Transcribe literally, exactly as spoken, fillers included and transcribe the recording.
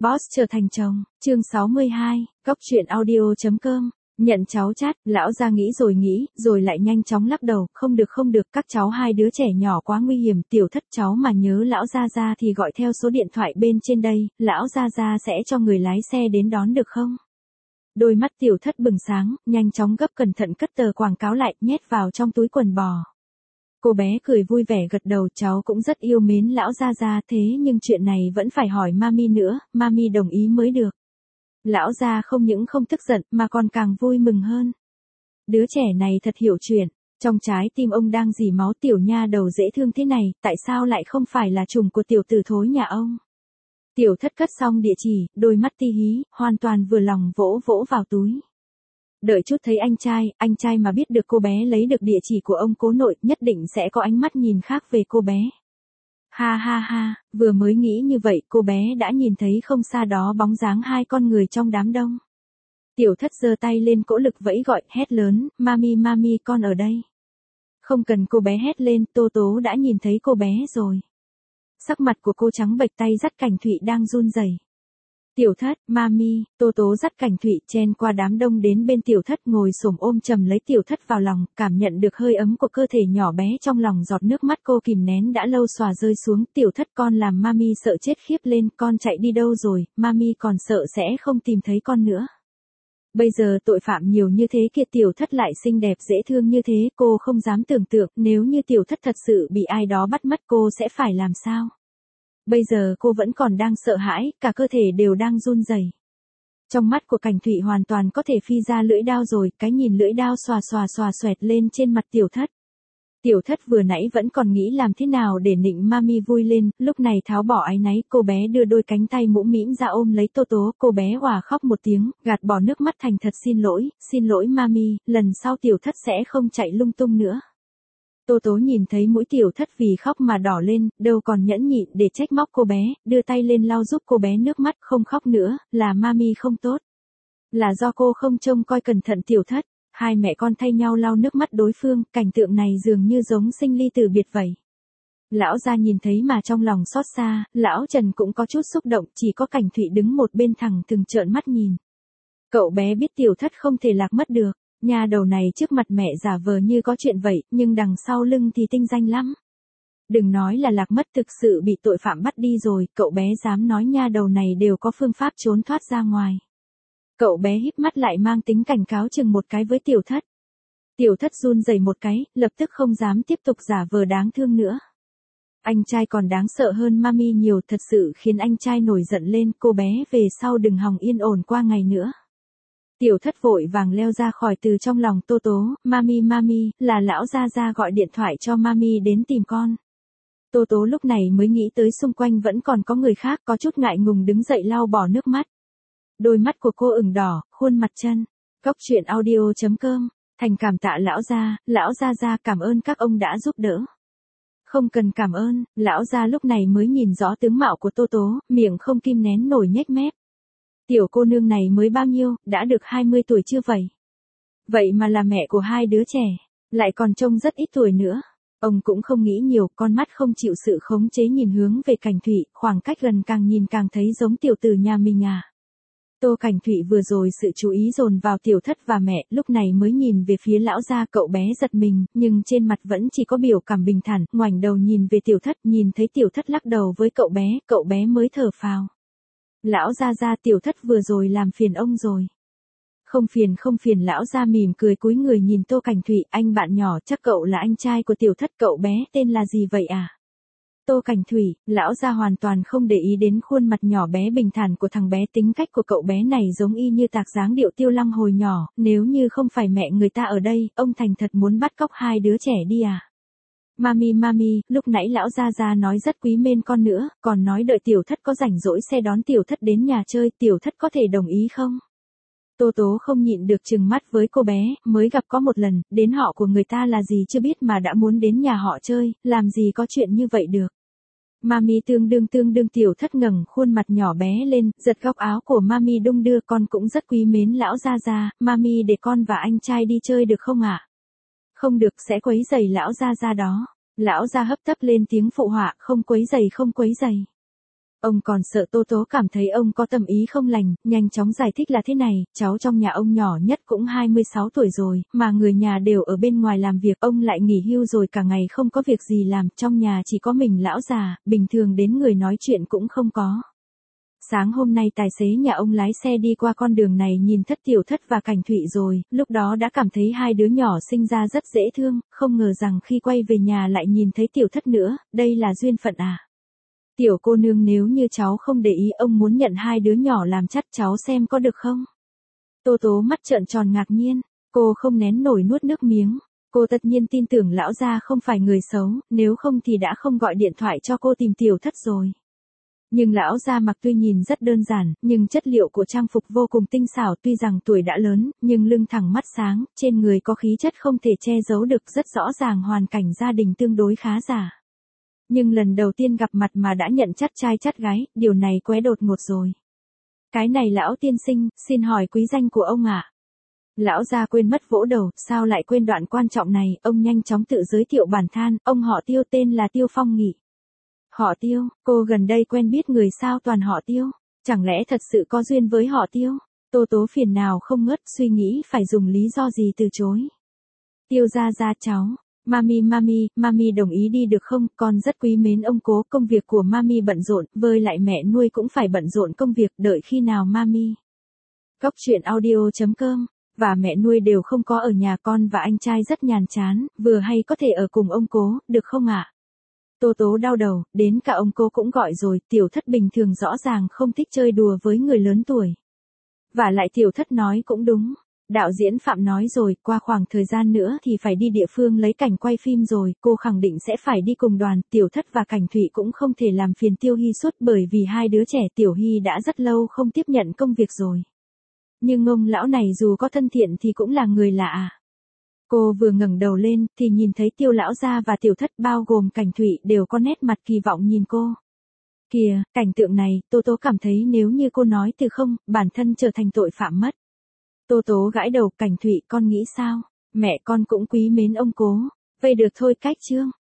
Boss trở thành chồng, chương sáu mươi hai, góc truyện audio.com, nhận cháu chát, lão gia nghĩ rồi nghĩ, rồi lại nhanh chóng lắc đầu, không được không được, các cháu hai đứa trẻ nhỏ quá nguy hiểm, tiểu thất cháu mà nhớ lão gia gia thì gọi theo số điện thoại bên trên đây, lão gia gia sẽ cho người lái xe đến đón được không? Đôi mắt tiểu thất bừng sáng, nhanh chóng gấp cẩn thận cất tờ quảng cáo lại, nhét vào trong túi quần bò. Cô bé cười vui vẻ gật đầu, cháu cũng rất yêu mến lão gia gia, thế nhưng chuyện này vẫn phải hỏi mami nữa, mami đồng ý mới được. Lão gia không những không tức giận mà còn càng vui mừng hơn. Đứa trẻ này thật hiểu chuyện, trong trái tim ông đang dì máu, tiểu nha đầu dễ thương thế này, tại sao lại không phải là chủng của tiểu tử thối nhà ông? Tiểu thất cất xong địa chỉ, đôi mắt ti hí, hoàn toàn vừa lòng vỗ vỗ vào túi. Đợi chút thấy anh trai, anh trai mà biết được cô bé lấy được địa chỉ của ông cố nội, nhất định sẽ có ánh mắt nhìn khác về cô bé. Ha ha ha, vừa mới nghĩ như vậy, cô bé đã nhìn thấy không xa đó bóng dáng hai con người trong đám đông. Tiểu thất giơ tay lên cỗ lực vẫy gọi, hét lớn, mami mami con ở đây. Không cần cô bé hét lên, Tô Tố đã nhìn thấy cô bé rồi. Sắc mặt của cô trắng bệch, tay dắt Cảnh Thụy đang run rẩy. Tiểu thất, mami, Tô Tố dắt Cảnh Thụy chen qua đám đông đến bên tiểu thất, ngồi xổm ôm chầm lấy tiểu thất vào lòng, cảm nhận được hơi ấm của cơ thể nhỏ bé trong lòng, giọt nước mắt cô kìm nén đã lâu xòa rơi xuống. Tiểu thất, con làm mami sợ chết khiếp lên, con chạy đi đâu rồi, mami còn sợ sẽ không tìm thấy con nữa. Bây giờ tội phạm nhiều như thế kia, tiểu thất lại xinh đẹp dễ thương như thế, cô không dám tưởng tượng nếu như tiểu thất thật sự bị ai đó bắt mất cô sẽ phải làm sao. Bây giờ cô vẫn còn đang sợ hãi, cả cơ thể đều đang run rẩy. Trong mắt của Cảnh Thụy hoàn toàn có thể phi ra lưỡi dao rồi, cái nhìn lưỡi dao xòa xòa xòa xoẹt lên trên mặt tiểu thất. Tiểu thất vừa nãy vẫn còn nghĩ làm thế nào để nịnh mami vui lên, lúc này tháo bỏ áy náy, cô bé đưa đôi cánh tay mũm mĩm ra ôm lấy Tô Tố, cô bé òa khóc một tiếng, gạt bỏ nước mắt thành thật xin lỗi, xin lỗi mami, lần sau tiểu thất sẽ không chạy lung tung nữa. Tô Tố nhìn thấy mũi tiểu thất vì khóc mà đỏ lên, đâu còn nhẫn nhịn để trách móc cô bé, đưa tay lên lau giúp cô bé nước mắt, không khóc nữa, là mami không tốt. Là do cô không trông coi cẩn thận tiểu thất. Hai mẹ con thay nhau lau nước mắt đối phương, cảnh tượng này dường như giống sinh ly tử biệt vậy. Lão gia nhìn thấy mà trong lòng xót xa, lão Trần cũng có chút xúc động, chỉ có Cảnh Thụy đứng một bên thẳng thừng trợn mắt nhìn. Cậu bé biết tiểu thất không thể lạc mất được, nha đầu này trước mặt mẹ giả vờ như có chuyện vậy, nhưng đằng sau lưng thì tinh danh lắm. Đừng nói là lạc mất, thực sự bị tội phạm bắt đi rồi, cậu bé dám nói nha đầu này đều có phương pháp trốn thoát ra ngoài. Cậu bé híp mắt lại mang tính cảnh cáo chừng một cái với tiểu thất. Tiểu thất run rẩy một cái, lập tức không dám tiếp tục giả vờ đáng thương nữa. Anh trai còn đáng sợ hơn mami nhiều, thật sự khiến anh trai nổi giận lên, cô bé về sau đừng hòng yên ổn qua ngày nữa. Tiểu thất vội vàng leo ra khỏi từ trong lòng Tô Tố, mami mami, là lão gia gia gọi điện thoại cho mami đến tìm con. Tô Tố lúc này mới nghĩ tới xung quanh vẫn còn có người khác, có chút ngại ngùng đứng dậy lau bỏ nước mắt. Đôi mắt của cô ửng đỏ, khuôn mặt chân. Góc truyện audio.com, thành cảm tạ lão gia, lão gia gia cảm ơn các ông đã giúp đỡ. Không cần cảm ơn, lão gia lúc này mới nhìn rõ tướng mạo của Tô Tố, miệng không kim nén nổi nhếch mép. Tiểu cô nương này mới bao nhiêu, đã được hai mươi tuổi chưa vậy? Vậy mà là mẹ của hai đứa trẻ, lại còn trông rất ít tuổi nữa. Ông cũng không nghĩ nhiều, con mắt không chịu sự khống chế nhìn hướng về Cảnh Thụy, khoảng cách gần càng nhìn càng thấy giống tiểu tử nhà mình à. Tô Cảnh Thụy vừa rồi sự chú ý dồn vào tiểu thất và mẹ, lúc này mới nhìn về phía lão gia, cậu bé giật mình, nhưng trên mặt vẫn chỉ có biểu cảm bình thản, ngoảnh đầu nhìn về tiểu thất, nhìn thấy tiểu thất lắc đầu với cậu bé, cậu bé mới thở phào. Lão gia gia, tiểu thất vừa rồi làm phiền ông rồi. Không phiền không phiền, lão gia mỉm cười cúi người nhìn Tô Cảnh Thụy, anh bạn nhỏ, chắc cậu là anh trai của tiểu thất, cậu bé tên là gì vậy à? Tô Cảnh Thụy, lão gia hoàn toàn không để ý đến khuôn mặt nhỏ bé bình thản của thằng bé, tính cách của cậu bé này giống y như tạc dáng điệu Tiêu Lăng hồi nhỏ, nếu như không phải mẹ người ta ở đây, ông thành thật muốn bắt cóc hai đứa trẻ đi à? Mami mami, lúc nãy lão gia gia nói rất quý mến con nữa, còn nói đợi tiểu thất có rảnh rỗi sẽ đón tiểu thất đến nhà chơi, tiểu thất có thể đồng ý không? Tô Tố không nhịn được trừng mắt với cô bé, mới gặp có một lần, đến họ của người ta là gì chưa biết mà đã muốn đến nhà họ chơi, làm gì có chuyện như vậy được. Mami tương đương tương đương, tiểu thất ngẩng khuôn mặt nhỏ bé lên, giật góc áo của mami đung đưa, con cũng rất quý mến lão gia gia, mami để con và anh trai đi chơi được không ạ? Không được, sẽ quấy rầy lão gia gia đó. Lão gia hấp tấp lên tiếng phụ họa, không quấy rầy không quấy rầy. Ông còn sợ Tô Tố cảm thấy ông có tâm ý không lành, nhanh chóng giải thích là thế này, cháu trong nhà ông nhỏ nhất cũng hai mươi sáu tuổi rồi, mà người nhà đều ở bên ngoài làm việc, ông lại nghỉ hưu rồi cả ngày không có việc gì làm, trong nhà chỉ có mình lão già, bình thường đến người nói chuyện cũng không có. Sáng hôm nay tài xế nhà ông lái xe đi qua con đường này nhìn Thất Tiểu Thất và Cảnh Thụy rồi, lúc đó đã cảm thấy hai đứa nhỏ sinh ra rất dễ thương, không ngờ rằng khi quay về nhà lại nhìn thấy Tiểu Thất nữa, đây là duyên phận à. Tiểu cô nương nếu như cháu không để ý ông muốn nhận hai đứa nhỏ làm chắt cháu xem có được không? Tô Tố mắt trợn tròn ngạc nhiên, cô không nén nổi nuốt nước miếng. Cô tất nhiên tin tưởng lão gia không phải người xấu, nếu không thì đã không gọi điện thoại cho cô tìm Tiểu Thất rồi. Nhưng lão gia mặc tuy nhìn rất đơn giản, nhưng chất liệu của trang phục vô cùng tinh xảo, tuy rằng tuổi đã lớn, nhưng lưng thẳng mắt sáng, trên người có khí chất không thể che giấu được, rất rõ ràng hoàn cảnh gia đình tương đối khá giả. Nhưng lần đầu tiên gặp mặt mà đã nhận chắt trai chắt gái, điều này quá đột ngột rồi. Cái này lão tiên sinh, xin hỏi quý danh của ông ạ? À? Lão gia quên mất vỗ đầu, sao lại quên đoạn quan trọng này, ông nhanh chóng tự giới thiệu bản thân, ông họ Tiêu tên là Tiêu Phong Nghị. Họ Tiêu, cô gần đây quen biết người sao toàn họ Tiêu, chẳng lẽ thật sự có duyên với họ Tiêu? Tô Tố phiền nào không ngớt, suy nghĩ phải dùng lý do gì từ chối. Tiêu gia gia cháu. Mami mami, mami đồng ý đi được không, con rất quý mến ông cố, công việc của mami bận rộn, với lại mẹ nuôi cũng phải bận rộn công việc, đợi khi nào mami. Góc truyện audio chấm com, và mẹ nuôi đều không có ở nhà, con và anh trai rất nhàn chán, vừa hay có thể ở cùng ông cố, được không ạ? À? Tô Tố đau đầu, đến cả ông cố cũng gọi rồi, Tiểu Thất bình thường rõ ràng không thích chơi đùa với người lớn tuổi. Và lại Tiểu Thất nói cũng đúng. Đạo diễn Phạm nói rồi, qua khoảng thời gian nữa thì phải đi địa phương lấy cảnh quay phim rồi, cô khẳng định sẽ phải đi cùng đoàn, Tiểu Thất và Cảnh Thụy cũng không thể làm phiền Tiêu Hy suốt bởi vì hai đứa trẻ Tiểu Hy đã rất lâu không tiếp nhận công việc rồi. Nhưng ông lão này dù có thân thiện thì cũng là người lạ à. Cô vừa ngẩng đầu lên thì nhìn thấy Tiêu lão gia và Tiểu Thất bao gồm Cảnh Thụy đều có nét mặt kỳ vọng nhìn cô. Kìa, cảnh tượng này, Tô Tố cảm thấy nếu như cô nói từ không, bản thân trở thành tội phạm mất. Tô Tố gãi đầu, Cảnh Thụy con nghĩ sao? Mẹ con cũng quý mến ông cố. Vậy được thôi cách chương.